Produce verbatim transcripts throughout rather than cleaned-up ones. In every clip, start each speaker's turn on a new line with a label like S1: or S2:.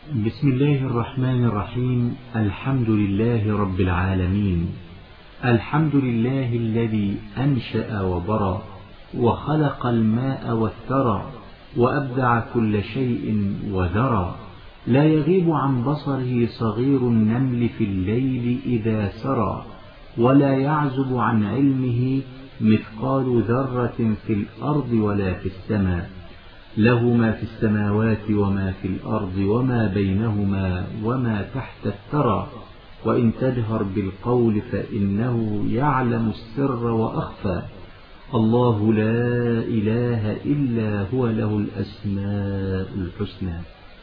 S1: بسم الله الرحمن الرحيم. الحمد لله رب العالمين. الحمد لله الذي أنشأ وبرى وخلق الماء والثرى وأبدع كل شيء وذرى، لا يغيب عن بصره صغير النمل في الليل إذا سرى، ولا يعزب عن علمه مثقال ذرة في الأرض ولا في السماء. له ما في السماوات وما في الأرض وما بينهما وما تحت الثرى، وإن تجهر بالقول فإنه يعلم السر وأخفى. الله لا إله إلا هو، له الأسماء الحسنى.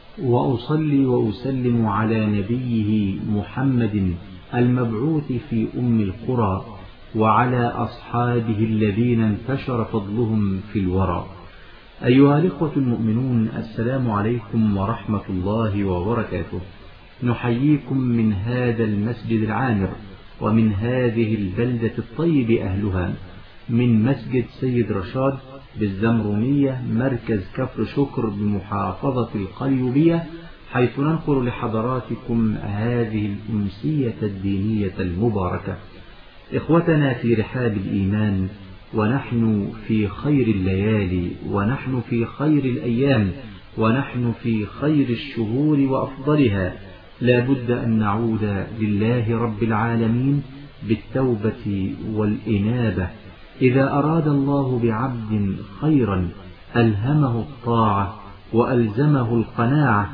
S1: وأصلي وأسلم على نبيه محمد المبعوث في أم القرى، وعلى أصحابه الذين انتشر فضلهم في الورى. أيها الإخوة المؤمنون، السلام عليكم ورحمة الله وبركاته. نحييكم من هذا المسجد العامر ومن هذه البلدة الطيب أهلها، من مسجد سيد رشاد بالزمرونية مركز كفر شكر بمحافظة القليوبية، حيث ننقل لحضراتكم هذه الأمسية الدينية المباركة. إخوتنا في رحاب الإيمان، ونحن في خير الليالي، ونحن في خير الأيام، ونحن في خير الشهور وأفضلها، لا بد أن نعود لله رب العالمين بالتوبة والإنابة. إذا أراد الله بعبد خيرا ألهمه الطاعة وألزمه القناعة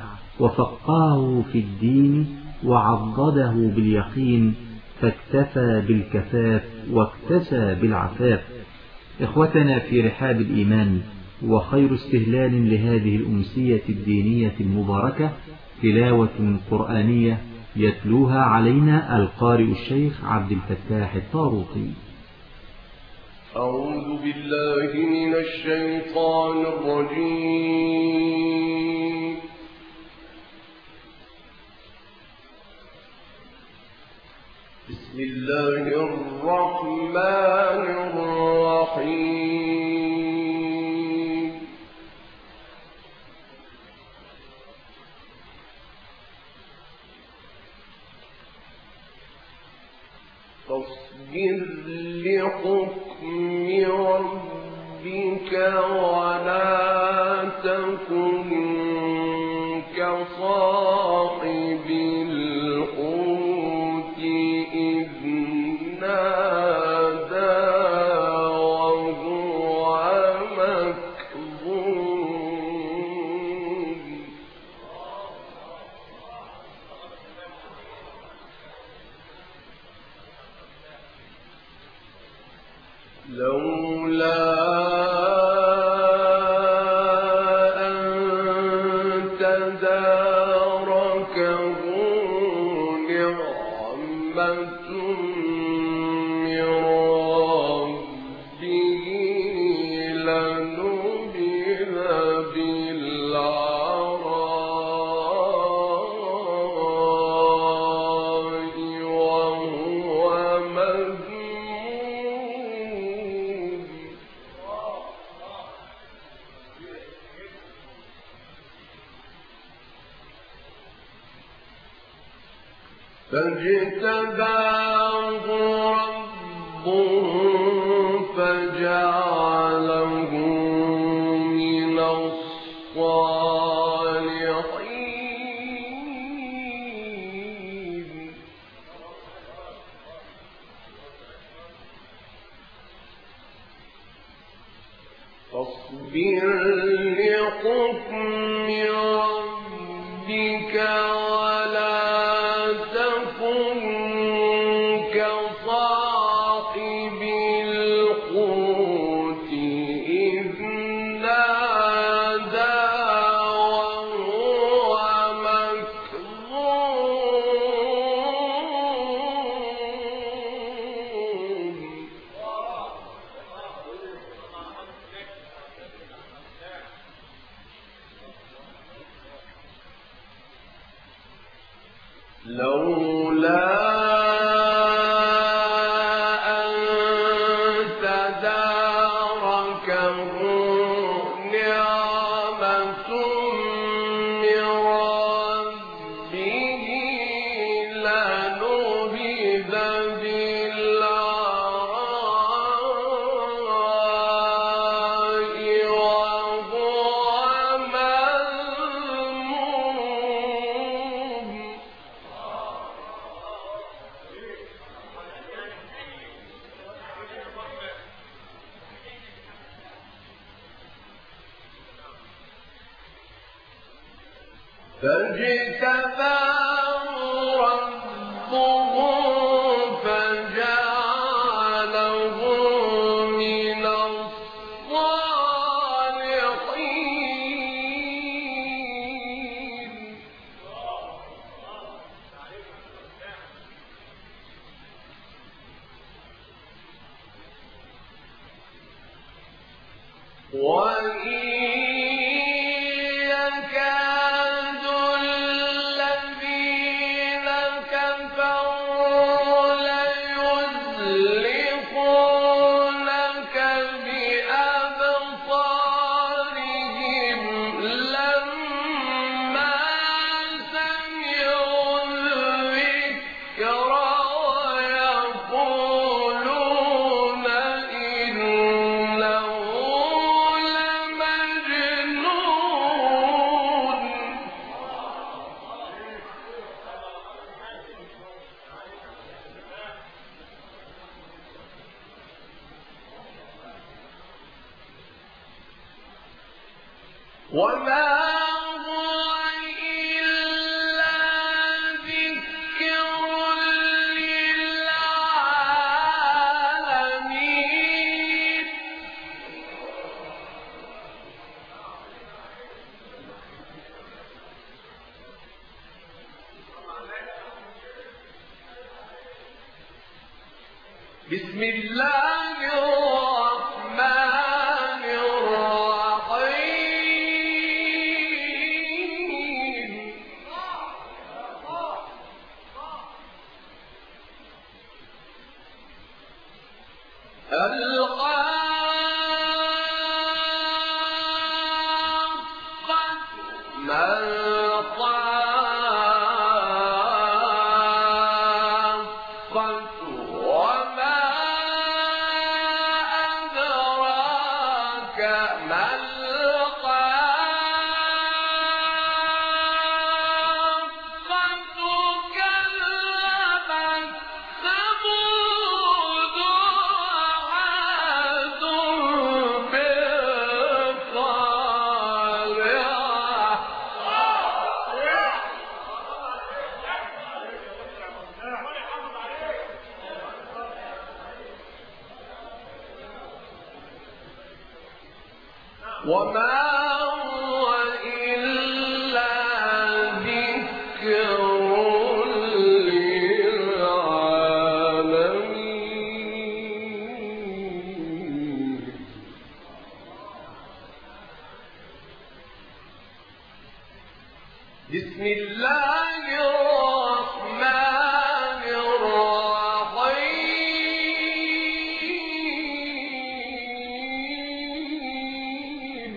S1: وفقهه في الدين وعضده باليقين، فاكتفى بالكفاف واكتسى بالعفاف. إخوتنا في رحاب الإيمان، وخير استهلال لهذه الأمسية الدينية المباركة تلاوة قرآنية يتلوها علينا القارئ الشيخ عبد الفتاح الطاروطي.
S2: أعوذ بالله من الشيطان الرجيم. بسم الله الرحمن الرحيم. فاصبر لحكم ربك ولا تكن كصاحب الحوت إذ نادى وهو مكظوم. لولا أن تداركه نعمة من ربه لنبذ بالعراء وهو مذموم. فاجتباه ربه فجعله من الصالحين. فاصبر لحكم ربك ولا تكن كصاحب الحوت إذ نادى وهو مكظوم. لولا أن تداركه نعمة من ربه فاجتباه ربه فجعله من الصالحين. وإن يكاد الذين كفروا ليزلقونك بأبصارهم لما سمعوا الذكر ويقولون إنه لمجنون. وما هو إلا ذكر للعالمين. بسم الله الرحمن الرحيم. الحاقة ما الحاقة وما أدراك ما الحاقة. كذبت ثمود وعاد بالقارعة. وما هو إلا ذكر للعالمين. بسم الله الرحمن الرحيم.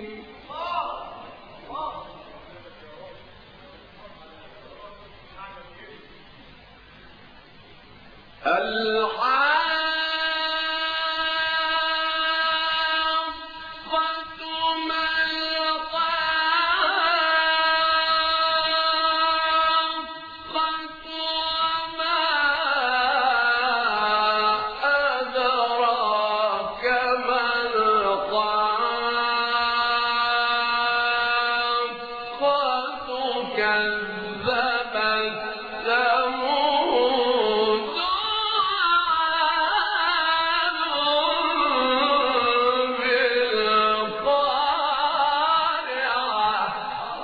S2: الحاقة ما الحاقة وما أدراك ما الحاقة. كذبت ثمود وعاد بالقارعة.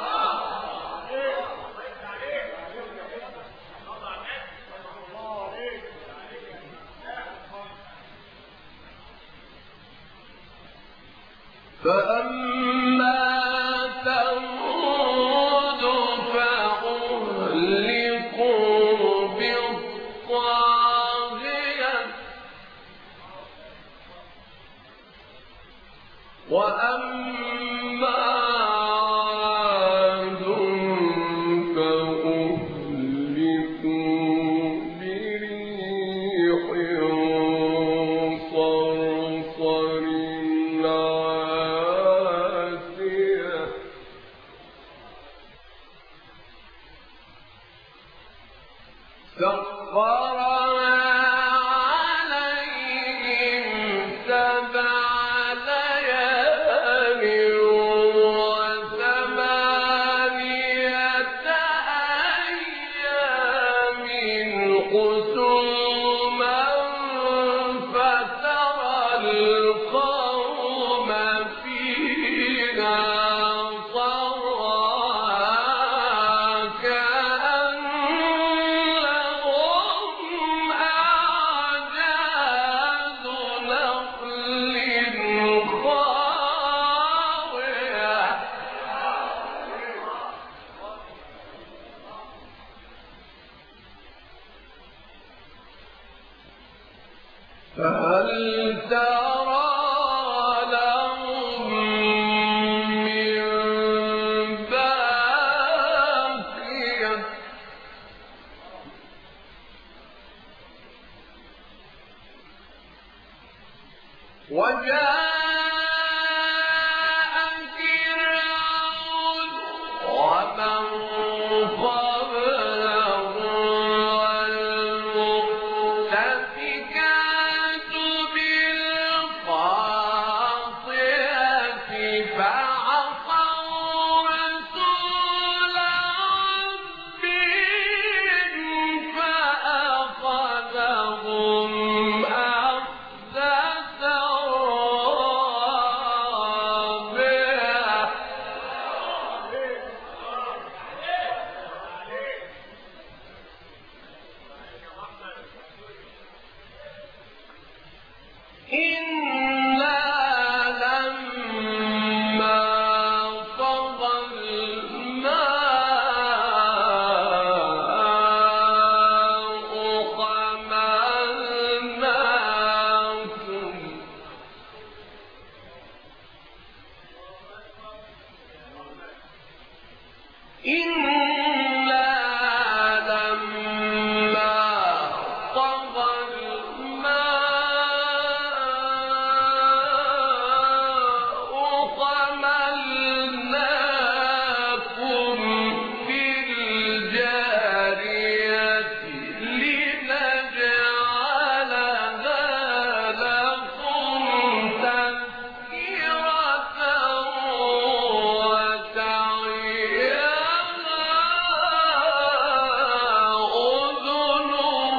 S2: فأما ثمود فأهلكوا بالطاغية. وأما عاد فأهلكوا بريح صرصر عاتية. سخرها عليهم سبع ليال وثمانية فهل ترى لهم من باقية وجاء فرعون ومن قبله والمؤتفكات بالخاطئة فعصوا رسول ربهم فأخذهم أخذة رابية إنا لما طغى الماء حملناكم إنا لما طغى الماء حملناكم في الجارية لنجعلها لكم تذكرة وتعيها أذن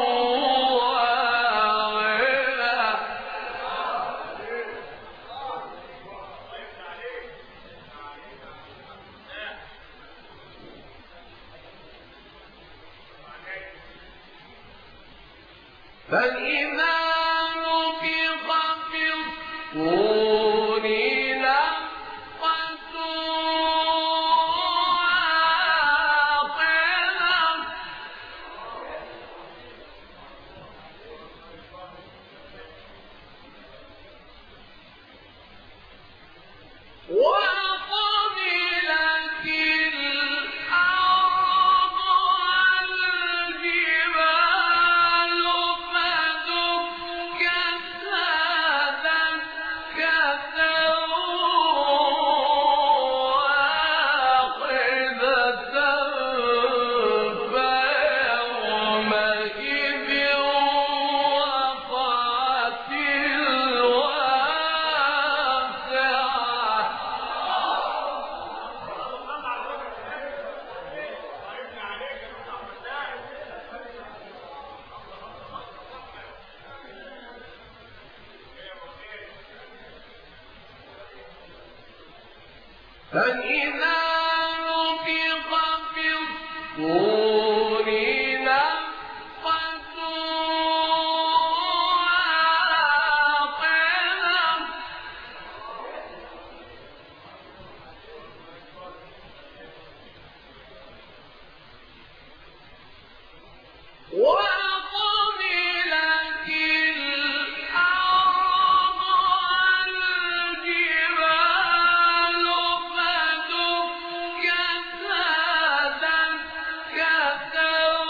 S2: واعية فإذا نفخ في الصور نفخة واحدة وحملت الأرض والجبال فدكتا دكة واحدة فيومئذ وقعت الواقعة فإذا نفخ في الصور نفخة واحدة وحملت الأرض والجبال فدكتا دكة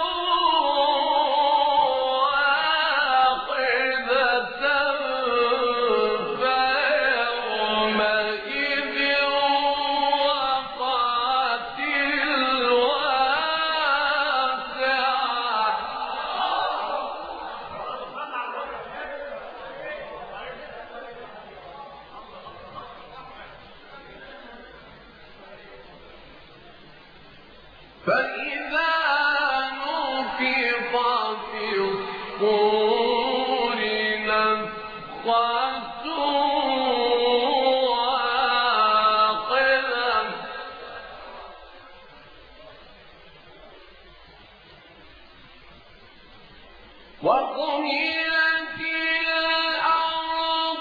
S2: وحملت الأرض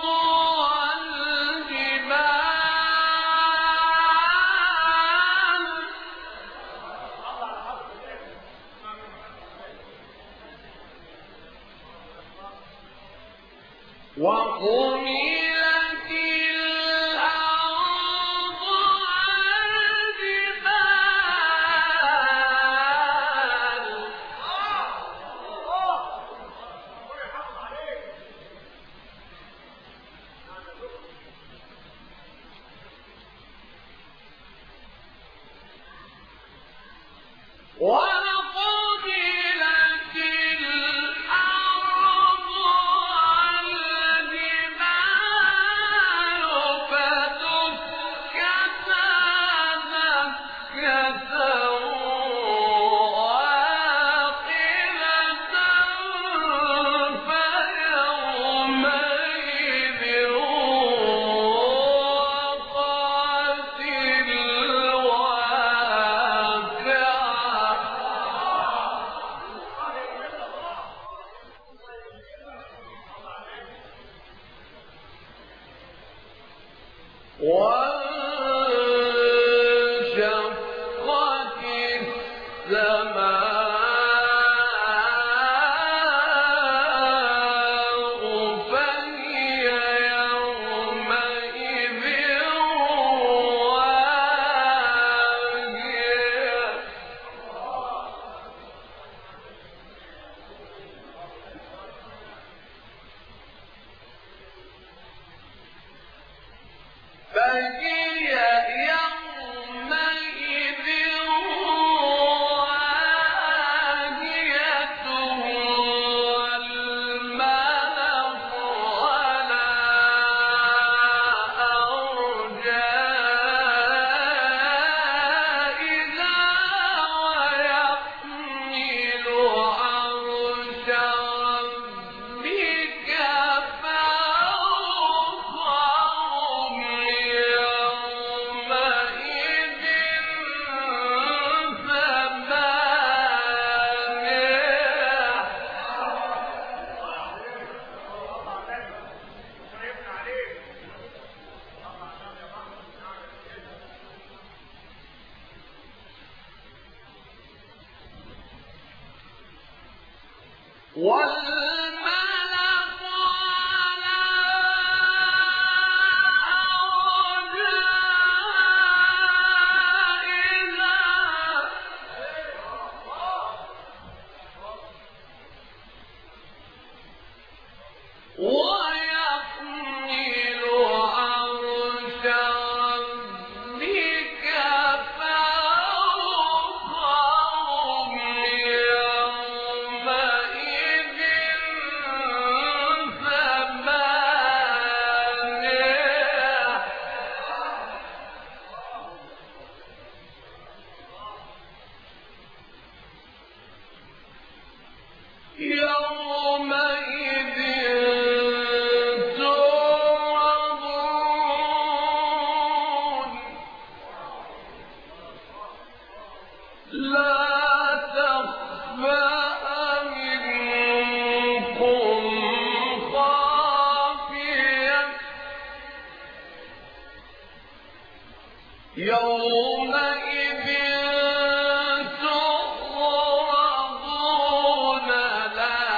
S2: والجبال وحملت الأرض وَلَقُتِلَتِ الْأَرْضُ وَالْجِبَالُ فَدُكَّتَا دَكَّةً وَاحِدَةً فَيَوْمَئِذٍ وَقَعَتِ الْوَاقِعَةُ وَانشَقَّتِ السَّمَاءُ فَهِيَ يَوْمَئِذٍ وَاهِيَةٌ فَهِيَ يَوْمَئِذٍ وَاهِيَةٌ وَالْمَلَكُ عَلَىٰ أَرْجَائِهَا وَيَحْمِلُ عَرْشَ رَبِّكَ فَوْقَهُمْ يَوْمَئِذٍ ثَمَانِيَةٌ وَالْمَلَكُ عَلَىٰ أَرْجَائِهَا وَيَحْمِلُ عَرْشَ رَبِّكَ فَوْقَهُمْ يَوْمَئِذٍ ثَمَانِيَةٌ يَوْمَئِذٍ تُعْرَضُونَ لَا تَخْفَىٰ مِنكُمْ خَافِيَةٌ يَوْمَئِذٍ تُعْرَضُونَ لَا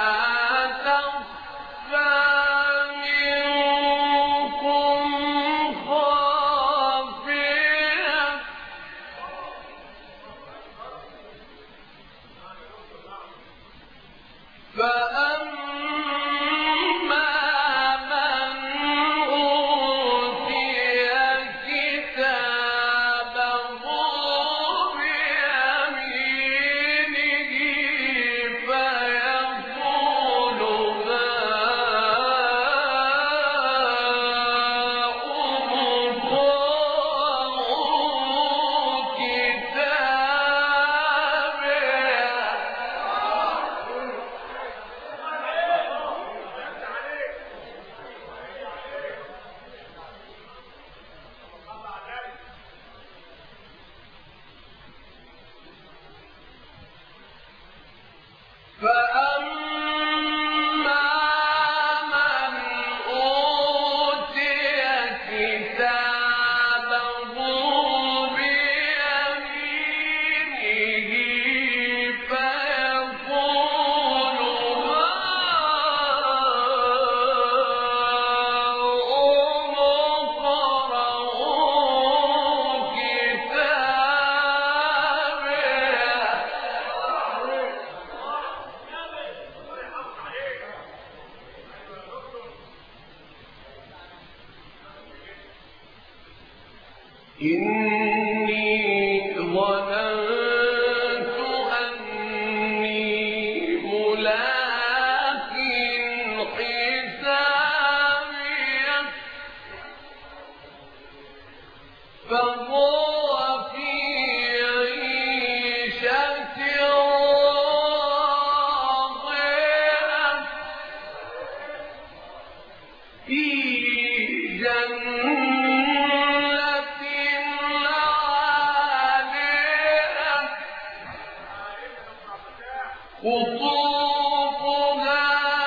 S2: إني ظننت أني ملاق حسابي فهو في عيشة راضية في جنة عالية قطوفها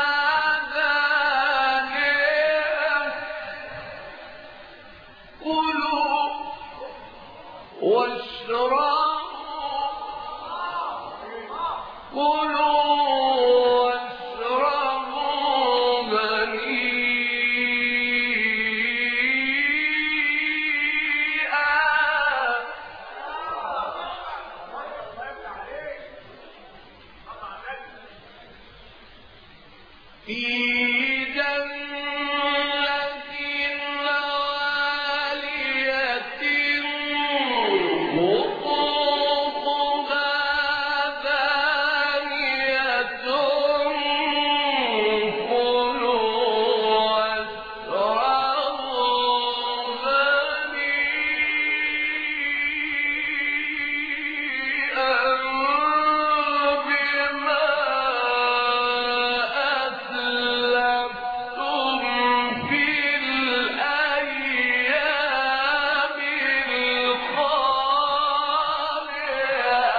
S2: دانية كلوا واشربوا كلوا واشربوا هنيئا في جنة عالية قطوفها دانية كلوا واشربوا هنيئا بما أسلفتم في الأيام الخالية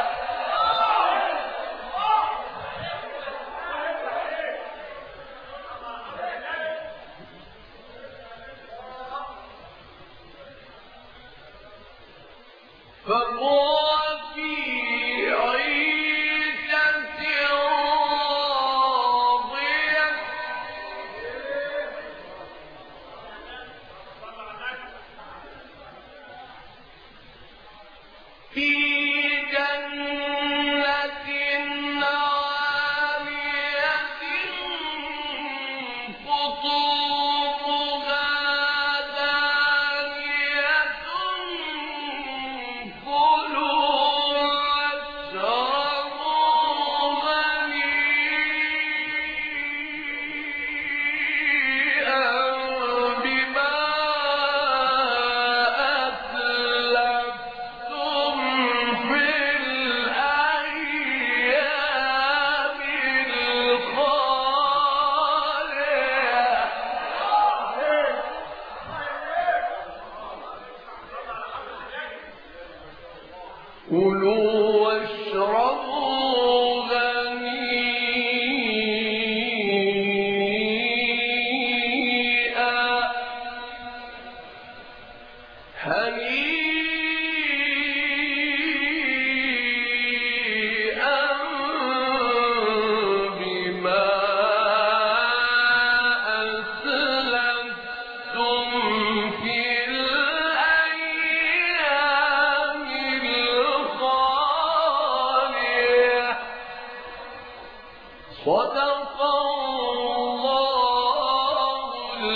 S2: فهو في عيشة راضية في جنة عالية قطوفها دانية كلوا واشربوا هنيئا بما أسلفتم في الأيام الخالية كلوا واشربوا هنيئا هنيئا بما أسلفتم في الأيام الخالية صدق الله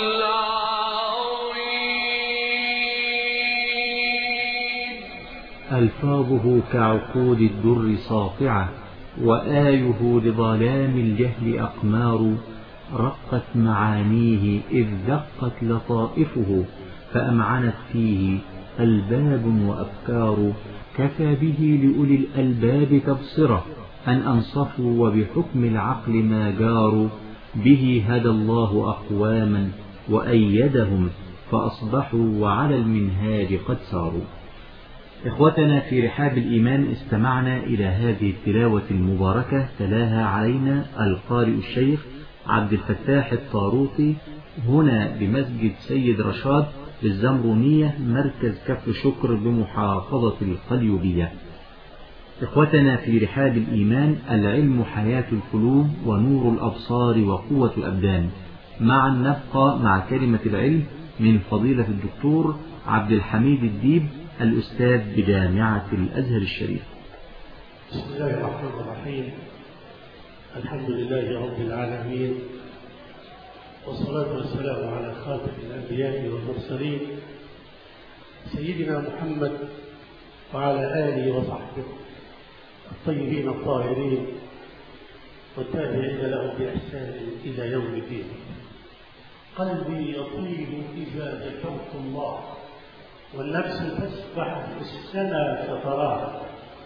S2: العظيم.
S1: ألفاظه كعقود الدر ساطعة، وآيه لظلام الجهل أقمار، رقت معانيه إذ دقت لطائفه، فأمعنت فيه ألباب وأفكار. كفى به لأولي الألباب تبصرة أن أنصفوا وبحكم العقل ما جاروا. به هدى الله أقواما وأيدهم فأصبحوا وعلى المنهاج قد ساروا. إخوتنا في رحاب الإيمان، استمعنا إلى هذه التلاوة المباركة تلاها علينا القارئ الشيخ عبد الفتاح الطاروطي هنا بمسجد سيد رشاد بالزمرونية، مركز كفر شكر بمحافظة القليوبية. إخوتنا في رحاب الإيمان، العلم حياة القلوب ونور الأبصار وقوة الأبدان. معا نبقى مع كلمة العلم من فضيلة الدكتور عبد الحميد الديب الأستاذ بجامعة الأزهر الشريف.
S3: بسم الله الرحمن الرحيم. الحمد لله رب العالمين، والصلاة والسلام على خاتم الأنبياء والمرسلين سيدنا محمد وعلى آله وصحبه الطيبين الطاهرين والتابعين له بإحسان إلى يوم الدين. قلبي يطيب إذا ذكرت الله، والنفس تسبح في السماء فتراه،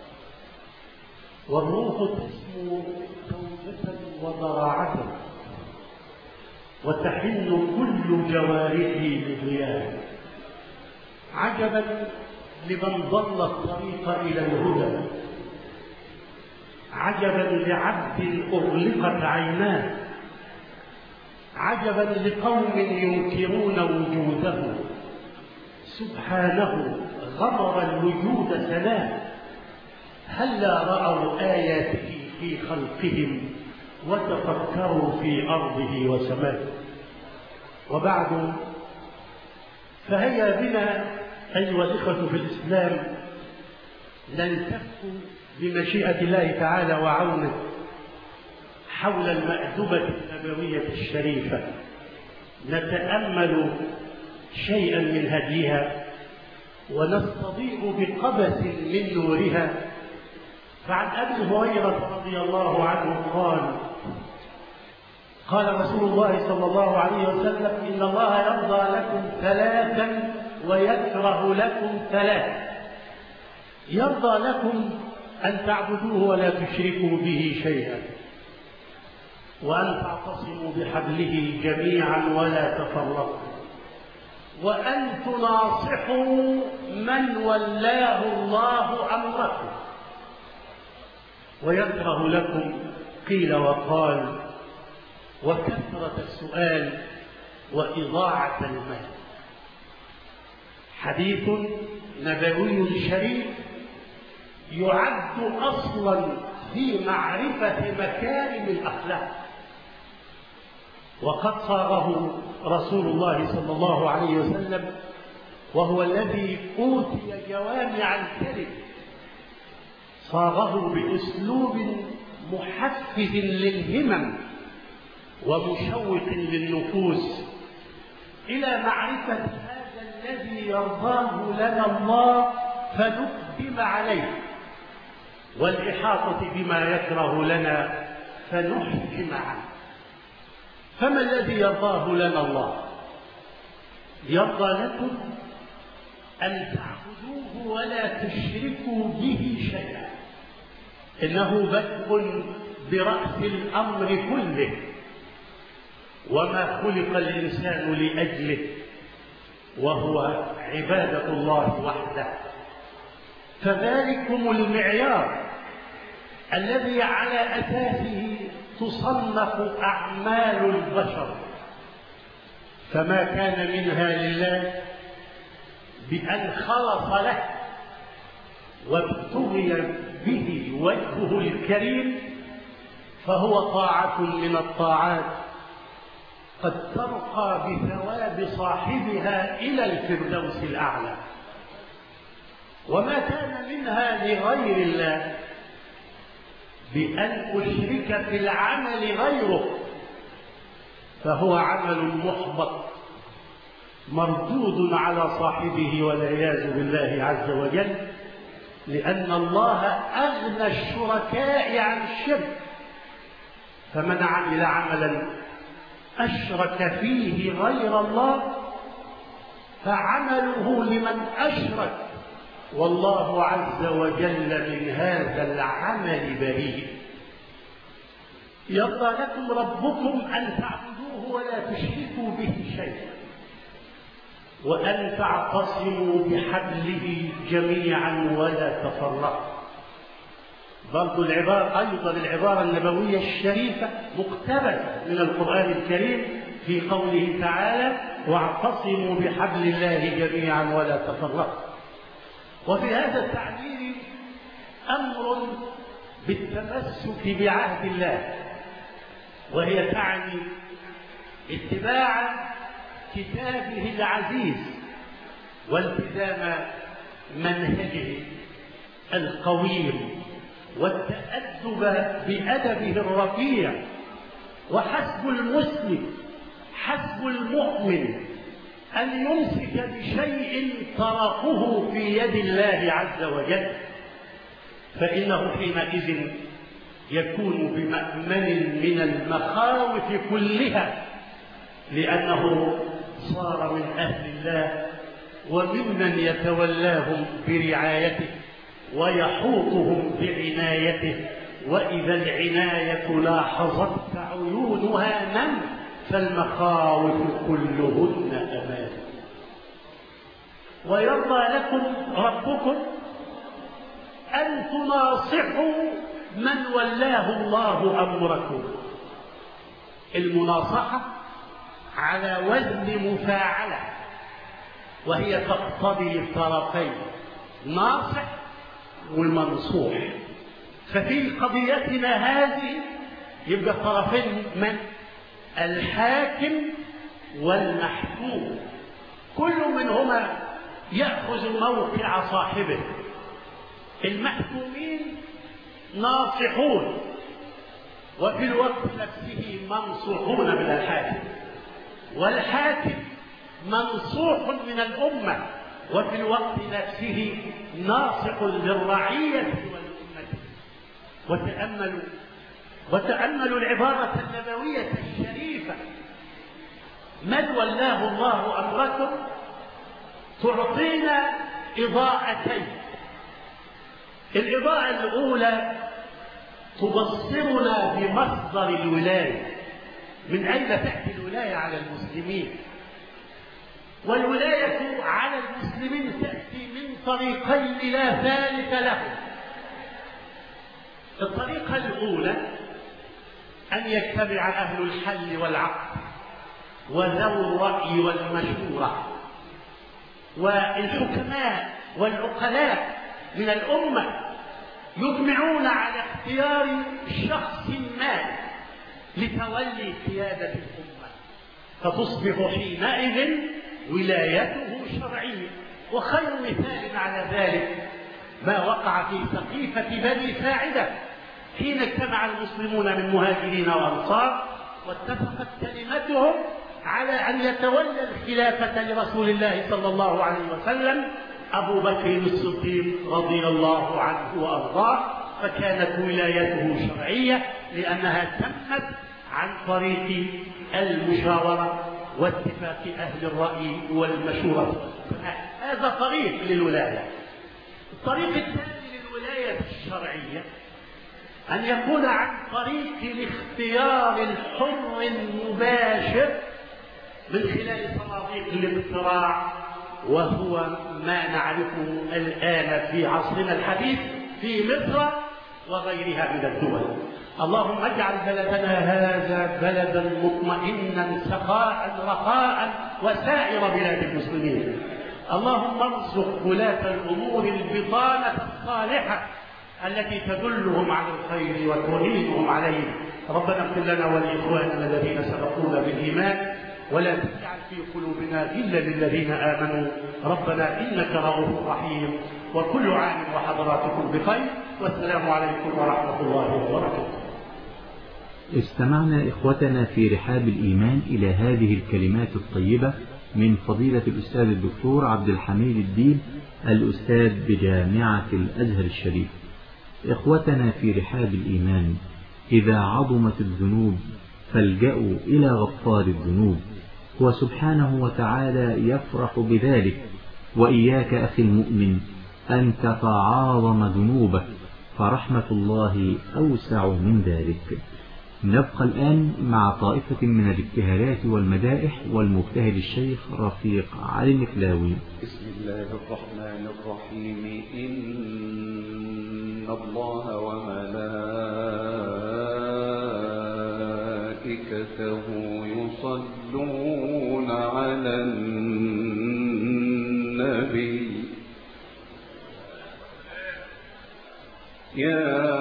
S3: والروح تسمو توبة وضراعة، وتحن كل جوارحي لضياء. عجبا لمن ضل الطريق إلى الهدى، عجبا لعبد أغلقت عيناه، عجبا لقوم ينكرون وجوده، سبحانه غمر الوجود سلام. هلا رأوا آياته في خلقهم وتفكروا في أرضه وسمائه. وبعد، فهيا بنا أيها الإخوة في الإسلام نلتف بمشيئة الله تعالى وعونه حول المأدبة النبوية الشريفة، نتأمل شيئا من هديها ونستضيء بقبس من نورها. فعن أبي هريرة رضي الله عنه قال: قال رسول الله صلى الله عليه وسلم: إن الله يرضى لكم ثلاثا ويكره لكم ثلاث. يرضى لكم أن تعبدوه ولا تشركوا به شيئا، وأن تعتصموا بحبله جميعا ولا تفرقوا، وأن تناصحوا من ولاه الله أمركم. ويكره لكم قيل وقال وكثرة السؤال وإضاعة المال. حديث نبوي شريف يعد أصلا في معرفة مكارم الأخلاق، وقد صاغه رسول الله صلى الله عليه وسلم، وهو الذي أوتي جوامع الكلم، صاغه بأسلوب محفز للهمم ومشوق للنفوس إلى معرفة هذا الذي يرضاه لنا الله فنقدم عليه، والإحاطة بما يكره لنا فنحجم عنه. فما الذي يرضاه لنا الله؟ يرضى لكم أن تعبدوه ولا تشركوا به شيئا، إنه بدء برأس الأمر كله، وما خلق الإنسان لأجله، وهو عبادة الله وحده. فذلكم المعيار الذي على أساسه تصنف أعمال البشر، فما كان منها لله بأن خلص له وابتغي به وجهه الكريم فهو طاعة من الطاعات قد ترقى بثواب صاحبها إلى الفردوس الأعلى. وما كان منها لغير الله بأن أشرك في العمل غيره فهو عمل محبط مردود على صاحبه والعياذ بالله عز وجل، لأن الله أغنى الشركاء عن الشرك. فمن عمل عملا أشرك فيه غير الله فعمله لمن أشرك، والله عز وجل من هذا العمل بريء. يرضى لكم ربكم أن تعبدوه ولا تشركوا به شيئا، وأن تعتصموا بحبله جميعا ولا تفرقوا. برضو العبارة أيضا العبارة النبوية الشريفة مقتبسة من القرآن الكريم في قوله تعالى: واعتصموا بحبل الله جميعا ولا تفرقوا. وفي هذا التعبير أمر بالتمسك بعهد الله، وهي تعني اتباع كتابه العزيز والتزام منهجه القويم والتأدب بأدبه الرفيع. وحسب المسلم، حسب المؤمن أن يمسك بشيء تركه في يد الله عز وجل، فإنه حينئذ يكون بمأمن من المخاوف كلها، لأنه صار من أهل الله وممن يتولاهم برعايته ويحوطهم بعنايته. وإذا العناية لاحظتك عيونها من فالمخاوف كلهن أمان. ويرضى لكم ربكم أن تناصحوا من ولاه الله أمركم. المناصحة على وزن مفاعلة، وهي تقتضي الطرفين، ناصح والمنصوح. ففي قضيتنا هذه يبقى الطرفين من؟ الحاكم والمحكوم، كل منهما يأخذ موقع صاحبه. المحكومين ناصحون وفي الوقت نفسه منصوحون من الحاكم، والحاكم منصوح من الأمة وفي الوقت نفسه ناصح للرعية والأمة. وتأملوا وتأملوا العبارة النبوية الشريفة: من ولاه الله أمركم، تعطينا إضاءتين. الإضاءة الأولى تبصرنا بمصدر الولاية، من أين تأتي الولاية على المسلمين، والولاية على المسلمين تأتي من طريقين لا ثالث لهم. الطريقة الأولى أن يجتمع أهل الحل والعقد وذوو الرأي والمشورة والحكماء والعقلاء من الأمة، يجمعون على اختيار شخص ما لتولي قيادة الأمة، فتصبح حينئذ ولايته شرعية. وخير مثال على ذلك ما وقع في سقيفة بني ساعدة حين اجتمع المسلمون من مهاجرين وأنصار، واتفقت كلمتهم على أن يتولى الخلافة لرسول الله صلى الله عليه وسلم أبو بكر الصديق رضي الله عنه وأرضاه، فكانت ولايته شرعية لأنها تمت عن طريق المشاورة واتفاق أهل الرأي والمشورة. هذا طريق للولاية. الطريق الثاني للولاية الشرعية أن يكون عن طريق الاختيار الحر المباشر من خلال صناديق الاقتراع، وهو ما نعرفه الآن في عصرنا الحديث في مصر وغيرها من الدول. اللهم اجعل بلدنا هذا بلدا مطمئنا سخاء رخاء وسائر بلاد المسلمين. اللهم ارزق ولاة الأمور البطانة الصالحة التي تدلهم على الخير وتعينهم عليه. ربنا اغفر لنا ولإخواننا الذين سبقونا بالإيمان، ولا تجعل في قلوبنا غلا للذين آمنوا. ربنا إنك رؤوف رحيم. وكل عام وحضراتكم بخير، والسلام عليكم ورحمة الله وبركاته.
S1: استمعنا إخوتنا في رحاب الإيمان إلى هذه الكلمات الطيبة من فضيلة الأستاذ الدكتور عبد الحميد الدين، الأستاذ بجامعة الأزهر الشريف. إخوتنا في رحاب الإيمان، إذا عظمت الذنوب فالجأوا إلى غفار الذنوب، وسبحانه وتعالى يفرح بذلك. وإياك أخي المؤمن أن تتعاظم ذنوبك، فرحمة الله أوسع من ذلك. نبقى الآن مع طائفة من الابتهالات والمدائح والمبتهل الشيخ رفيق علي المكلاوي.
S4: بسم الله الرحمن الرحيم. إن الله وملائكته يصلون على النبي يا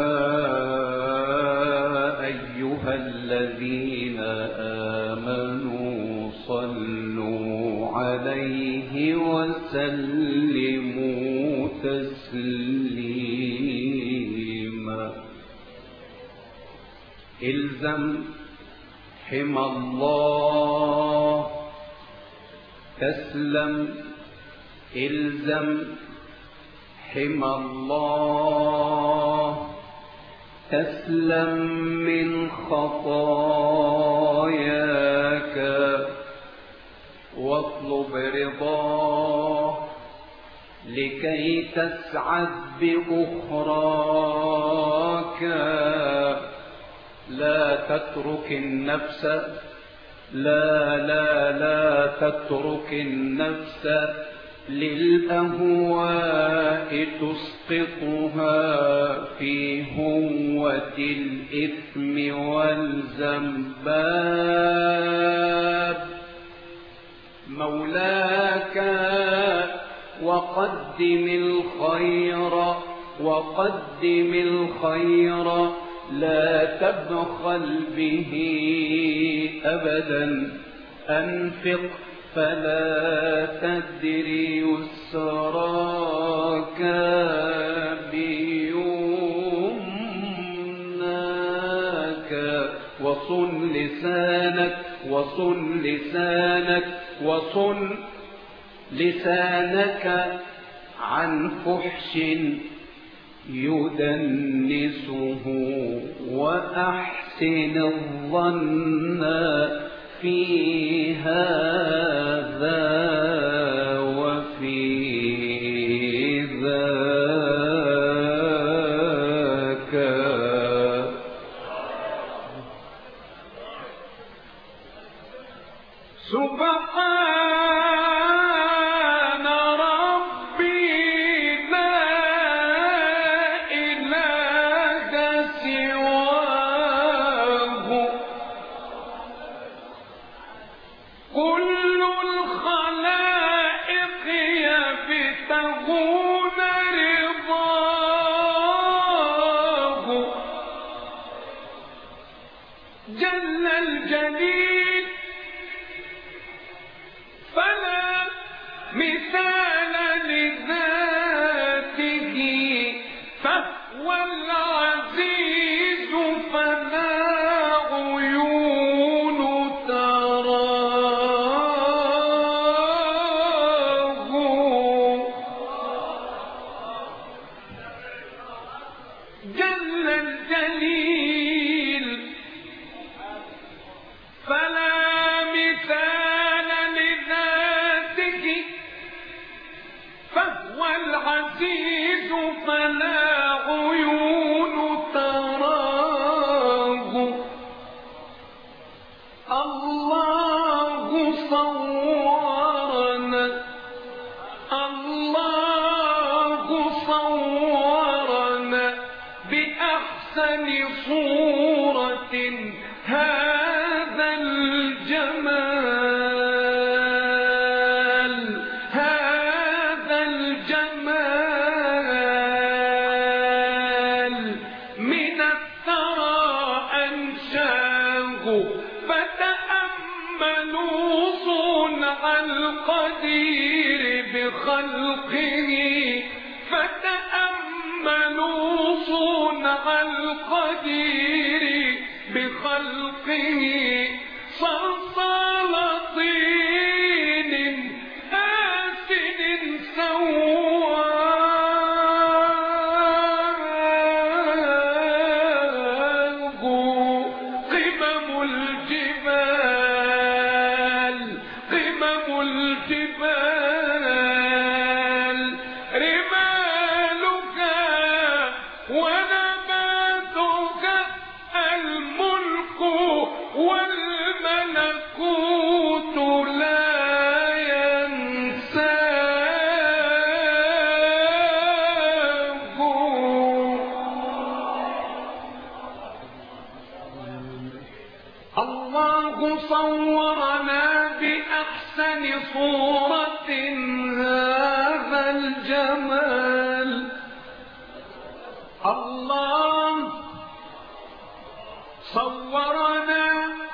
S4: الذين آمنوا صلوا عليه وسلموا تسليما. الزم حمى الله تسلم إلزم حمى الله تسلم من خطاياك واطلب رضاه لكي تسعد بأخراك. لا تترك النفس لا لا لا تترك النفس للأهواء تسقطها في هوة الإثم والذنباب. مولاك وقدم الخير وقدم الخير لا تبخل به أبدا. أنفق فلا تدري يسراك بيمناك. وصن لسانك وصن لسانك وصن لسانك عن فحش يدنسه وأحسن الظن في هذا وفي ذاك. سبحان ربي لا إله سواه كل الخلائق يبتغون رضاه. جل الجليل فلا مثال لذاته فهو العزيز فلا عيون تراه. جل الجليل فلا مثال لذاته فهو العزيز فلا عيون تراه. الله صورنا الله صورنا بأحسن صورة هذا الجمال هذا الجمال من الثرى أنشاه. فتأملوا صنع القدير بخلقه فتأملوا صنع القدير بخلقه. صلصال طين آسن سواه. قمم الجبال قمم الجبال رمالها ونباتها الملك والملكوت لا ينساه. الله صورنا بأحسن صورة هذا الجمال. الله صورنا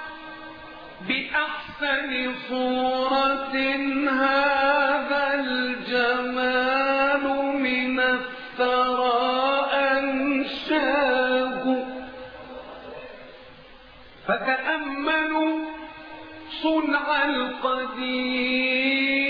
S4: بأحسن صورة هذا الجمال من الثرى أنشاه. فتأملوا صنع القدير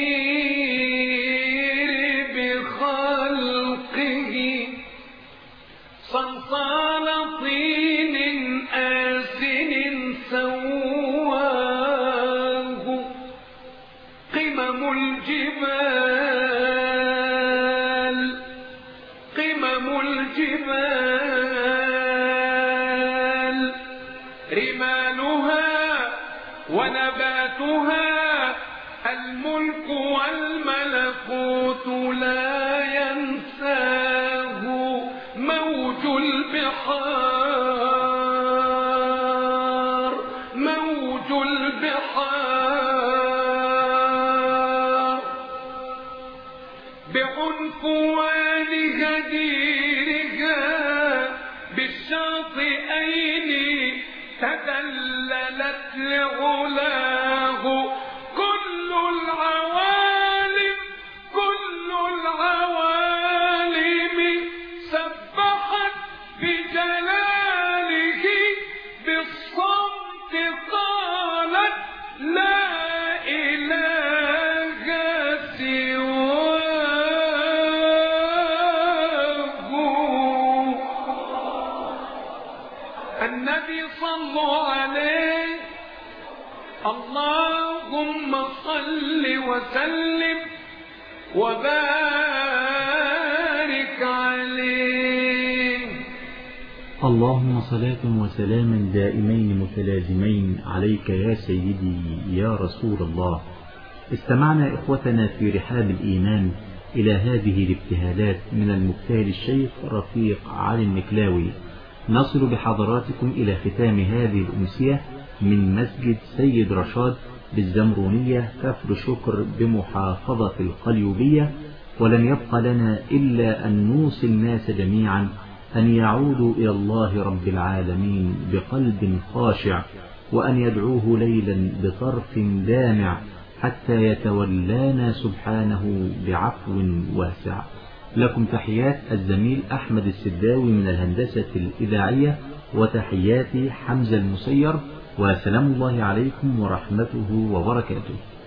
S4: ونباتها الملك والملكوت لا ينساه موج البحار موج البحار بعنفوان غديرها بالشاطئين تدللت لعلاه كل العوالم كل العوالم سبحت بجلاله بالصمت قالت لا إله سواه. النبي صلوا عليه اللهم صل وسلم وبارك عليه.
S1: اللهم صلاة وسلاما دائمين متلازمين عليك يا سيدي يا رسول الله. استمعنا إخوتنا في رحاب الإيمان إلى هذه الابتهالات من المبتهل الشيخ رفيق علي النكلاوي. نصل بحضراتكم إلى ختام هذه الأمسية من مسجد سيد رشاد بالزمرونية كفر شكر بمحافظة القليوبية، ولم يبق لنا إلا أن نوصي الناس جميعا أن يعودوا إلى الله رب العالمين بقلب خاشع، وأن يدعوه ليلا بطرف دامع حتى يتولانا سبحانه بعفو واسع. لكم تحيات الزميل أحمد السداوي من الهندسة الإذاعية، وتحياتي حمزة المسير، وسلام الله عليكم ورحمته وبركاته.